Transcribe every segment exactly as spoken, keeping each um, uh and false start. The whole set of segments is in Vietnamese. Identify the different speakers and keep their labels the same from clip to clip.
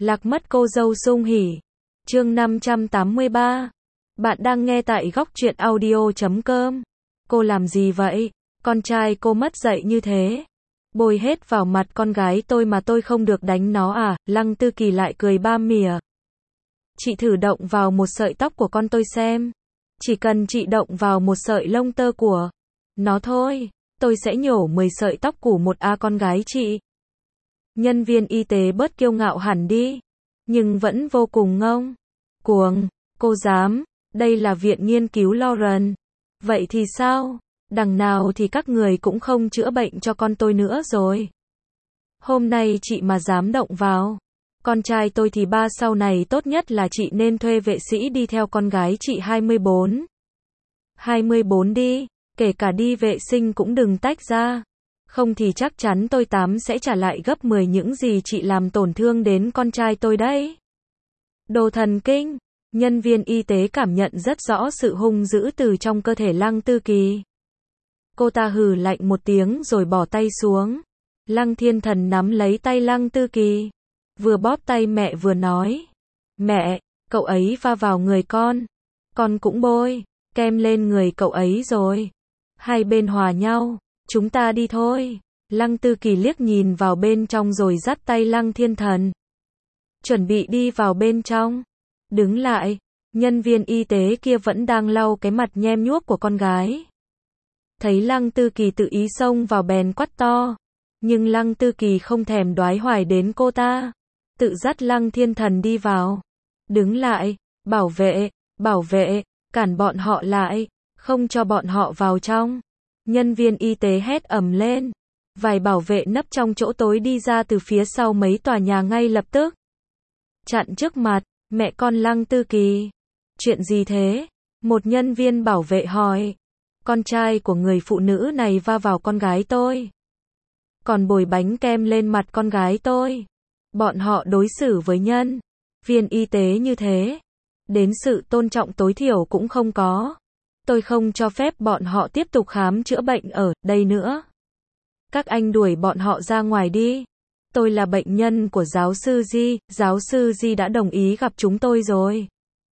Speaker 1: Lạc mất cô dâu sung hỉ. Chương năm trăm tám mươi ba. Bạn đang nghe tại góc truyện audio chấm com. Cô làm gì vậy? Con trai cô mất dạy như thế. Bôi hết vào mặt con gái tôi mà tôi không được đánh nó à? Lăng Tư Kỳ lại cười ba mỉa. Chị thử động vào một sợi tóc của con tôi xem. Chỉ cần chị động vào một sợi lông tơ của nó thôi, tôi sẽ nhổ mười sợi tóc của một a con gái chị. Nhân viên y tế bớt kiêu ngạo hẳn đi, nhưng vẫn vô cùng ngông cuồng. Cô dám, đây là viện nghiên cứu Lauren. Vậy thì sao? Đằng nào thì các người cũng không chữa bệnh cho con tôi nữa rồi. Hôm nay chị mà dám động vào con trai tôi thì ba sau này tốt nhất là chị nên thuê vệ sĩ đi theo con gái chị hai mươi bốn. hai mươi bốn đi, kể cả đi vệ sinh cũng đừng tách ra. Không thì chắc chắn tôi tám sẽ trả lại gấp mười những gì chị làm tổn thương đến con trai tôi đấy. Đồ thần kinh. Nhân viên y tế cảm nhận rất rõ sự hung dữ từ trong cơ thể Lăng Tư Kỳ. Cô ta hừ lạnh một tiếng rồi bỏ tay xuống. Lăng Thiên Thần nắm lấy tay Lăng Tư Kỳ, vừa bóp tay mẹ vừa nói. Mẹ, cậu ấy va vào người con. Con cũng bôi kem lên người cậu ấy rồi. Hai bên hòa nhau. Chúng ta đi thôi. Lăng Tư Kỳ liếc nhìn vào bên trong rồi dắt tay Lăng Thiên Thần. Chuẩn bị đi vào bên trong. Đứng lại. Nhân viên y tế kia vẫn đang lau cái mặt nhem nhuốc của con gái. Thấy Lăng Tư Kỳ tự ý xông vào bèn quát to. Nhưng Lăng Tư Kỳ không thèm đoái hoài đến cô ta. Tự dắt Lăng Thiên Thần đi vào. Đứng lại. Bảo vệ. Bảo vệ. Cản bọn họ lại. Không cho bọn họ vào trong. Nhân viên y tế hét ầm lên. Vài bảo vệ nấp trong chỗ tối đi ra từ phía sau mấy tòa nhà ngay lập tức. Chặn trước mặt, mẹ con Lăng Tư Kỳ. Chuyện gì thế? Một nhân viên bảo vệ hỏi. Con trai của người phụ nữ này va vào con gái tôi. Còn bồi bánh kem lên mặt con gái tôi. Bọn họ đối xử với nhân viên y tế như thế. Đến sự tôn trọng tối thiểu cũng không có. Tôi không cho phép bọn họ tiếp tục khám chữa bệnh ở đây nữa. Các anh đuổi bọn họ ra ngoài đi. Tôi là bệnh nhân của giáo sư Di, giáo sư Di đã đồng ý gặp chúng tôi rồi.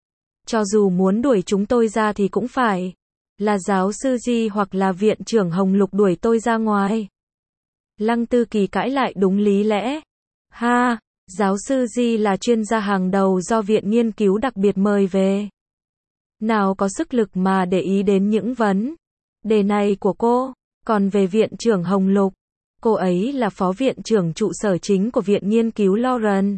Speaker 1: Cho dù muốn đuổi chúng tôi ra thì cũng phải là giáo sư Di hoặc là viện trưởng Hồng Lục đuổi tôi ra ngoài. Lăng Tư Kỳ cãi lại đúng lý lẽ. Ha, giáo sư Di là chuyên gia hàng đầu do viện nghiên cứu đặc biệt mời về. Nào có sức lực mà để ý đến những vấn đề này của cô. Còn về viện trưởng Hồng Lục, cô ấy là phó viện trưởng trụ sở chính của viện nghiên cứu Lauren.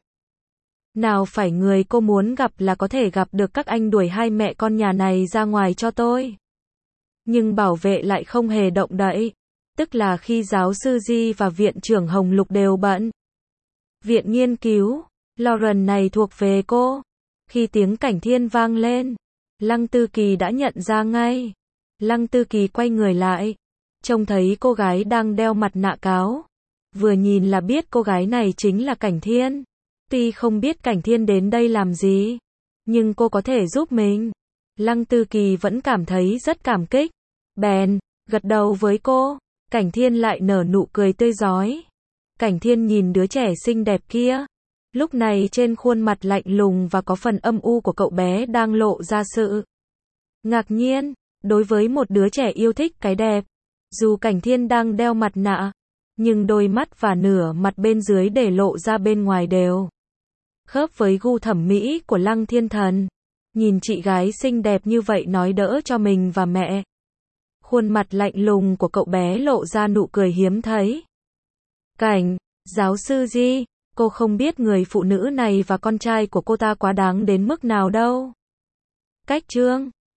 Speaker 1: Nào phải người cô muốn gặp là có thể gặp được các anh đuổi hai mẹ con nhà này ra ngoài cho tôi. Nhưng bảo vệ lại không hề động đậy. Tức là khi giáo sư Di và viện trưởng Hồng Lục đều bận. Viện nghiên cứu Lauren này thuộc về cô. Khi tiếng cảnh thiên vang lên, Lăng Tư Kỳ đã nhận ra ngay. Lăng Tư Kỳ quay người lại, trông thấy cô gái đang đeo mặt nạ cáo. Vừa nhìn là biết cô gái này chính là Cảnh Thiên. Tuy không biết Cảnh Thiên đến đây làm gì, nhưng cô có thể giúp mình. Lăng Tư Kỳ vẫn cảm thấy rất cảm kích. Bèn gật đầu với cô. Cảnh Thiên lại nở nụ cười tươi rói. Cảnh Thiên nhìn đứa trẻ xinh đẹp kia. Lúc này trên khuôn mặt lạnh lùng và có phần âm u của cậu bé đang lộ ra sự ngạc nhiên. Đối với một đứa trẻ yêu thích cái đẹp, dù Cảnh Thiên đang đeo mặt nạ, nhưng đôi mắt và nửa mặt bên dưới để lộ ra bên ngoài đều khớp với gu thẩm mỹ của Lăng Thiên Thần. Nhìn chị gái xinh đẹp như vậy nói đỡ cho mình và mẹ. Khuôn mặt lạnh lùng của cậu bé lộ ra nụ cười hiếm thấy. Cảnh, giáo sư Di, cô không biết người phụ nữ này và con trai của cô ta quá đáng đến mức nào đâu. Cách chương